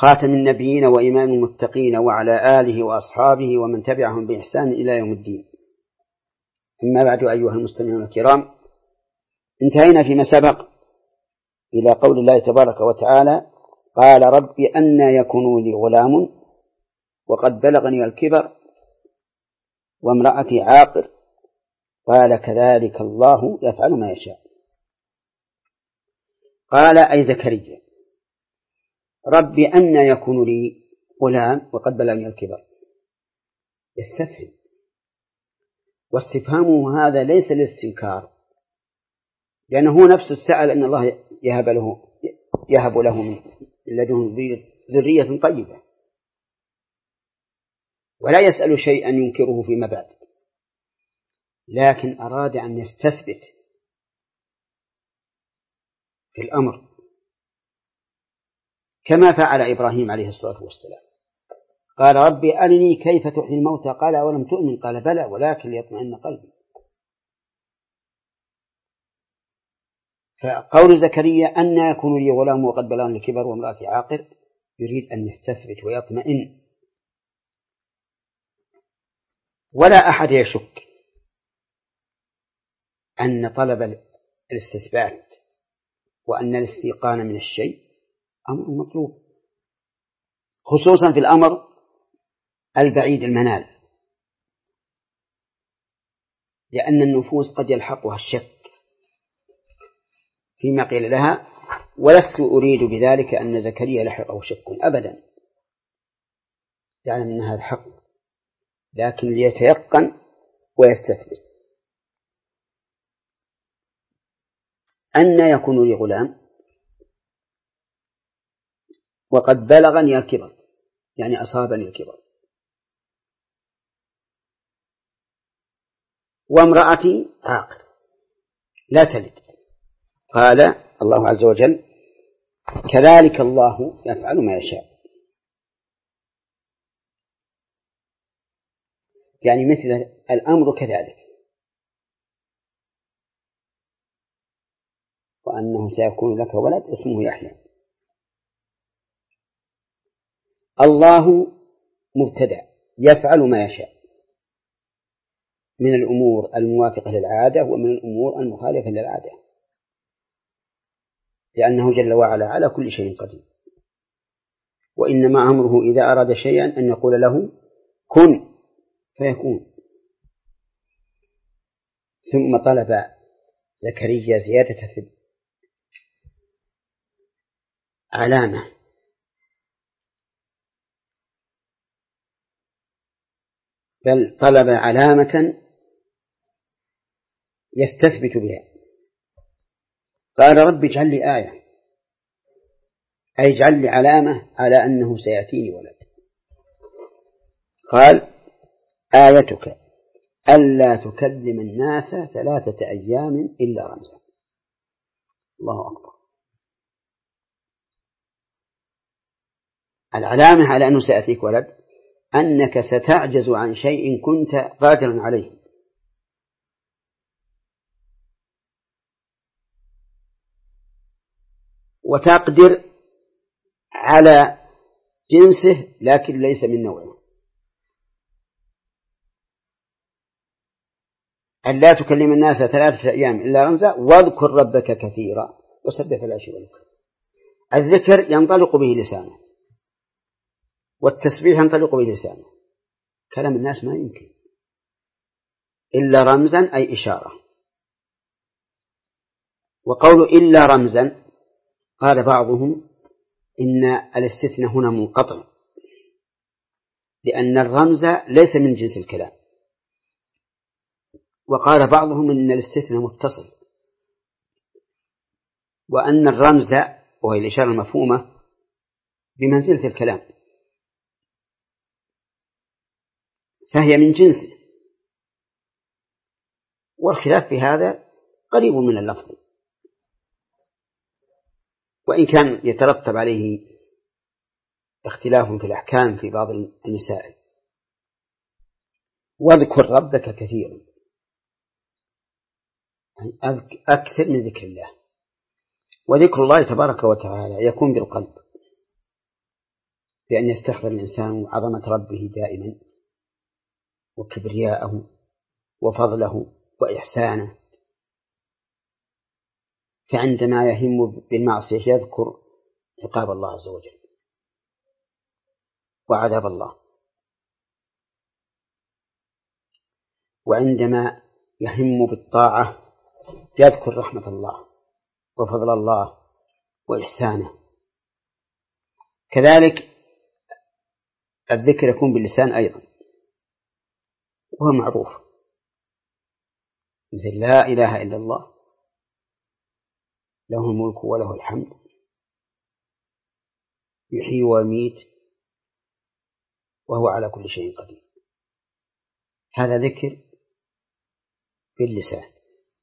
خاتم النبيين وإمام المتقين وعلى آله وأصحابه ومن تبعهم بإحسان إلى يوم الدين. أما بعد أيها المستمعون الكرام، انتهينا فيما سبق إلى قول الله تبارك وتعالى: قال رب أنى يكون لي غلام وقد بلغني الكبر وامرأتي عاقر، قال كذلك الله يفعل ما يشاء. قال أي زكريا: رب أنى يكون لي غلام وقد بلغني الكبر. يستفهم، واستفهامه هذا ليس للاستنكار، لأنه هو نفسه سأل أن الله يهب له من لدنه ذرية طيبة، ولا يسأل شيئا ينكره فيما بعد، لكن أراد أن يستثبت في الأمر كما فعل إبراهيم عليه الصلاة والسلام. قال رب أرني كيف تحيي الموتى، قال أولم تؤمن، قال بلى ولكن ليطمئن قلبي. فقول زكريا أن يكون لي غلام وقد بلغني الكبر وامرأتي عاقر يريد أن يستثبت ويطمئن، ولا أحد يشك أن طلب الاستثبات وأن الاستيقان من الشيء أمر مطلوب، خصوصا في الأمر البعيد المنال، لأن النفوس قد يلحقها الشك فيما قيل لها، ولست أريد بذلك أن زكريا لحقه شك أبدا، يعلم أن هذا الحق، لكن ليتيقن ويستثبت. أن يكون لي غلام وقد بلغني الكبر، يعني أصابني الكبر، وامرأتي عاقر لا تلد. قال الله عز وجل: كذلك الله يفعل ما يشاء، يعني مثل الأمر كذلك، وأنه سيكون لك ولد اسمه يحيى. الله مبتدأ يفعل ما يشاء من الأمور الموافقة للعادة ومن الأمور المخالفة للعادة، لأنه جل وعلا على كل شيء قدير، وإنما أمره إذا أراد شيئا أن يقول له كن فيكون. ثم طلب زكريا زيادة علامة، بل طلب علامة يستثبت بها. قال رب اجعل لي آية، أي اجعل لي علامة على أنه سيأتيني ولد. قال آيتك ألا تكلم الناس 3 أيام إلا رمزا. الله أكبر. العلامة على أنه سيأتيك ولد أنك ستعجز عن شيء كنت قادرا عليه، وتقدر على جنسه لكن ليس من نوعه. أن لا تكلم الناس 3 أيام إلا رمزا واذكر ربك كثيرا وسبح العشي والإبكار. الذكر ينطلق به لسانه، والتسبيح ينطلق به لسانه. كلام الناس ما يمكن إلا رمزا أي إشارة. وقول إلا رمزا قال بعضهم إن الاستثناء هنا منقطع، لأن الرمز ليس من جنس الكلام. وقال بعضهم إن الاستثناء متصل، وأن الرمز وهي الإشارة المفهومة بمنزلة الكلام، فهي من جنسه. والخلاف في هذا قريب من اللفظ، وإن كان يترتب عليه اختلاف في الأحكام في بعض المسائل. واذكر ربك كثيرا، أكثر من ذكر الله. وذكر الله تبارك وتعالى يكون بالقلب، بأن يستخبر الإنسان عظمة ربه دائما وكبرياءه وفضله وإحسانه، فعندما يهم بالمعصية يذكر عقاب الله عز وجل وعذاب الله، وعندما يهم بالطاعة يذكر رحمة الله وفضل الله وإحسانه. كذلك الذكر يكون باللسان أيضا، وهو معروف، مثل لا إله إلا الله له الملك وله الحمد يحيي ويميت وهو على كل شيء قدير. هذا ذكر باللسان.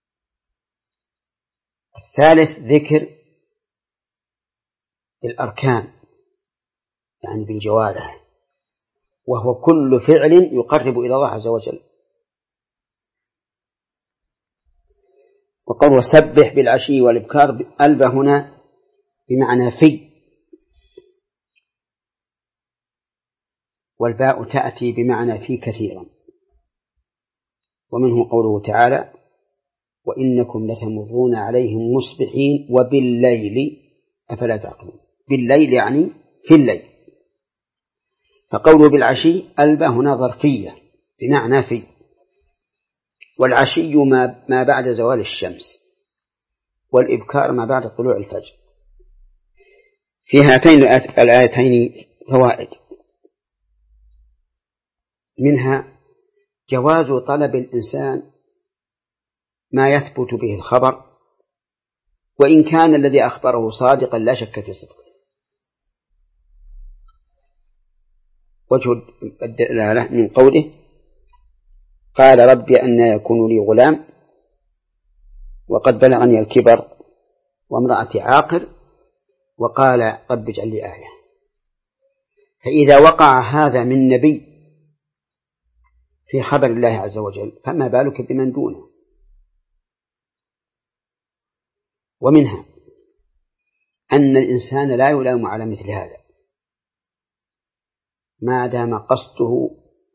الثالث ذكر بالأركان، يعني بالجوارح، وهو كل فعل يقرب إلى الله عز وجل. وقوله سبح بالعشي والإبكار، ألب هنا بمعنى في، والباء تأتي بمعنى في كثيرا. ومنه قوله تعالى وإنكم لتمرون عليهم مصبحين وبالليل أفلا تعقلون. بالليل يعني في الليل. فقوله بالعشي ألب هنا ظرفية بمعنى في، والعشي ما بعد زوال الشمس، والإبكار ما بعد طلوع الفجر. في هاتين الآيتين فوائد، منها جواز طلب الإنسان ما يثبت به الخبر، وإن كان الذي أخبره صادقا لا شك في صدقه. وجه الدلالة من قوله قال ربي أنى يكون لي غلام وقد بلغني الكبر وامرأتي عاقر وقال رب اجعل لي آية. فإذا وقع هذا من نبي في خبر الله عز وجل فما بالك بمن دونه. ومنها أن الإنسان لا يلام على مثل هذا ما دام قصده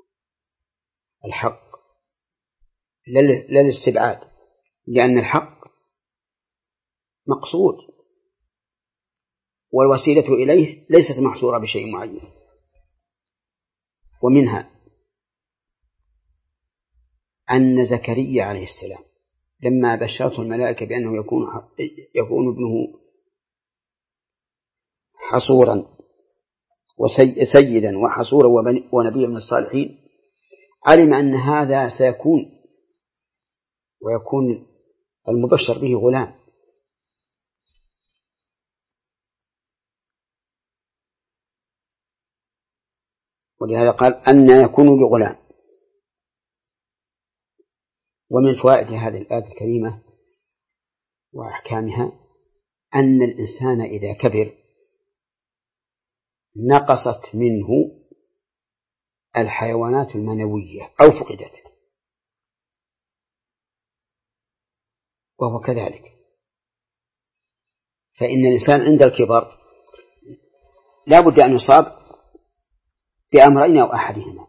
الحق لا الاستبعاد، لأن الحق مقصود والوسيلة إليه ليست محصورة بشيء معين. ومنها أن زكريا عليه السلام لما بشرته الملائكة بأنه يكون ابنه حصورا وسيدا وحصورا ونبيا من الصالحين، علم أن هذا سيكون ويكون المبشر به غلام. ولهذا قال أن يكون لغلام. ومن فوائد هذه الآية الكريمة وأحكامها أن الإنسان إذا كبر نقصت منه الحيوانات المنوية أو فقدت، وهو كذلك. فإن الإنسان عند الكبر لا بد أن يصاب بأمرين أو أحدهما،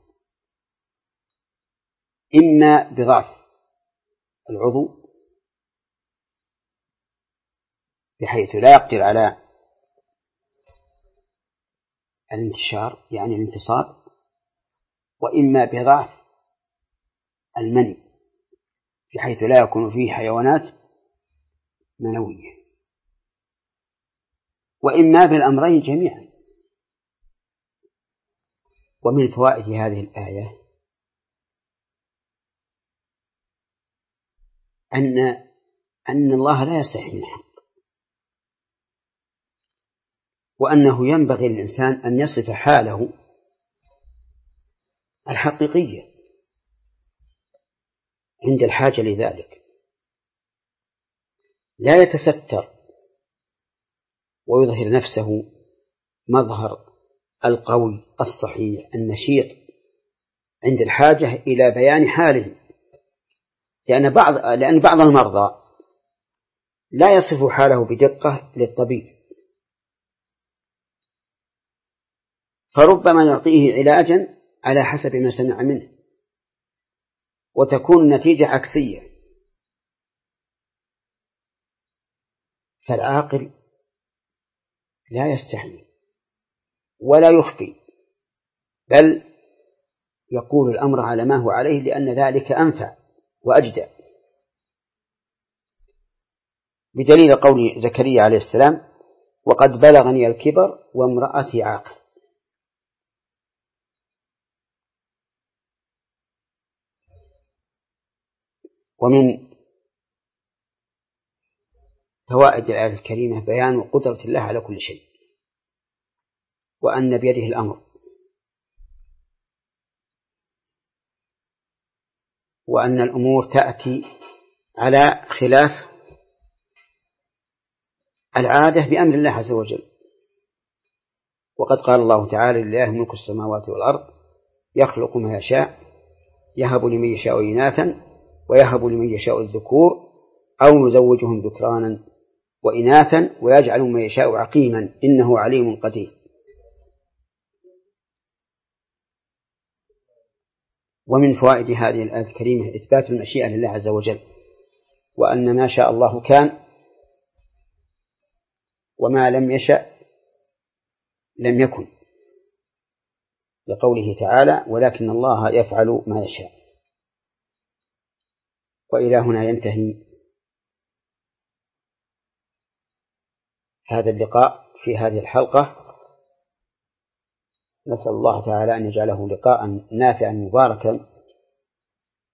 إما بضعف العضو بحيث لا يقدر على الانتشار يعني الانتصاب، وإما بضعف المني بحيث لا يكون فيه حيوانات منوية، وإما بالأمرين جميعا. ومن فوائد هذه الآية أن الله لا يستحي من الحق، وأنه ينبغي للإنسان أن يصف حاله الحقيقية عند الحاجة لذلك، لا يتستر ويظهر نفسه مظهر القوي الصحيح النشيط عند الحاجة إلى بيان حاله، لأن بعض المرضى لا يصف حاله بدقة للطبيب، فربما يعطيه علاجا على حسب ما سمع منه، وتكون النتيجة عكسية. فالعاقل لا يستحي ولا يخفي، بل يقول الأمر على ما هو عليه، لأن ذلك أنفع وأجدى، بدليل قول زكريا عليه السلام: وقد بلغني الكبر وامرأتي عاقر. ومن فوائد الآية الكريمة بيان قدرة الله على كل شيء، وأن بيده الأمر، وأن الأمور تأتي على خلاف العادة بأمر الله عز وجل. وقد قال الله تعالى: لله ملك السماوات والأرض يخلق ما يشاء يهب لمن يشاء إناثا ويهب لمن يشاء الذكور أو يزوجهم ذكرانا وإناثا ويجعل من يشاء عقيما إنه عليم قدير. ومن فوائد هذه الآية الكريمة إثبات المشيئة لله عز وجل، وأن ما شاء الله كان، وما لم يشأ لم يكن، لقوله تعالى: ولكن الله يفعل ما يشاء. وإلى هنا ينتهي هذا اللقاء في هذه الحلقة. نسأل الله تعالى أن يجعله لقاء نافعا مباركا،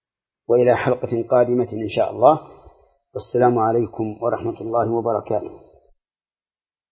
وإلى حلقة قادمة إن شاء الله. والسلام عليكم ورحمة الله وبركاته.